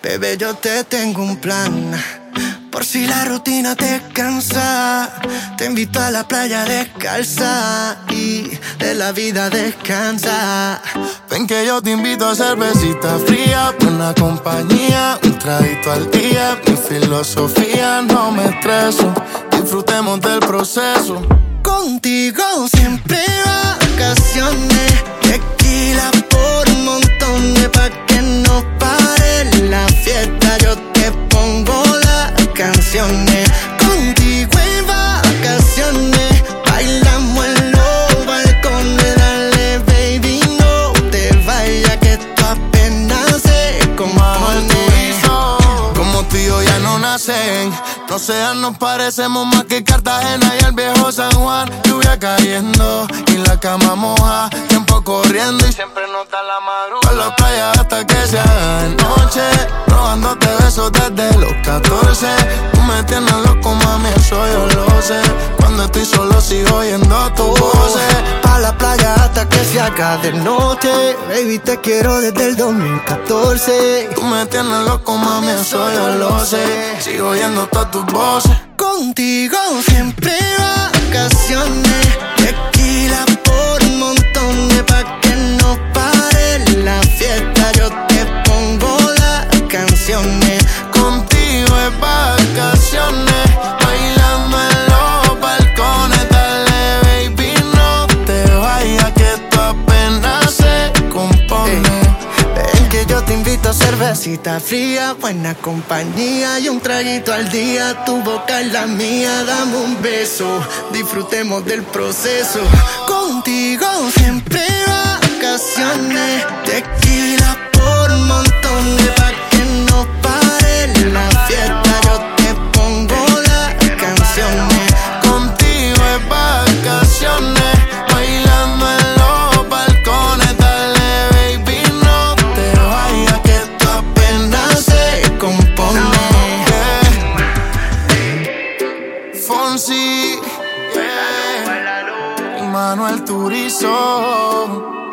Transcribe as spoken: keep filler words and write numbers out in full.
Bebé, yo te tengo un plan. Por si la rutina te cansa, te invito a la playa descalza y de la vida descansa. Ven que yo te invito a cervecita fría, buena compañía, un traguito al día. Mi filosofía, no me estreso, disfrutemos del proceso. Contigo siempre vacaciones, tequila por un montón de pa' que no pare la fiesta. Yo te pongo las canciones, contigo en vacaciones, bailamos en los balcones. Dale baby, no te vayas que esto apenas se compone. Como tú y yo ya no nacen, no sean, nos parecemos más que Cartagena y el viejo San Juan. Lluvia cayendo y la cama moja, tiempo corriendo y siempre nos da la madrugada. Por la playa hasta que se haga de noche, robándote besos desde los catorce. Tú me tienes loco, mami, eso yo lo sé. Cuando estoy solo sigo oyendo tu voz. Pa' la playa hasta que se haga de noche, baby, te quiero desde el dos mil catorce. Tú me tienes loco, mami, eso yo lo sé. Sigo oyendo todas tus voces. Contigo siempre vacaciones, tequila por un montón de pa' que no pare la fiesta. Yo te pongo las canciones, contigo es vacaciones, bailando en los balcones. Dale baby, no te vayas que esto apenas se compone. Ven que yo te invito a cervecita fría, buena compañía y un traguito al día. Tu boca es la mía, dame un beso, disfrutemos del proceso. Contigo siempre vacaciones, tequila por un montón de pa' que no pare la fiesta. Yo te pongo las canciones, contigo es vacaciones, bailando en los balcones. Dale baby, no te vayas que esto apenas se compone. Yeah. Fonsi, yeah. Y Manuel Turizo.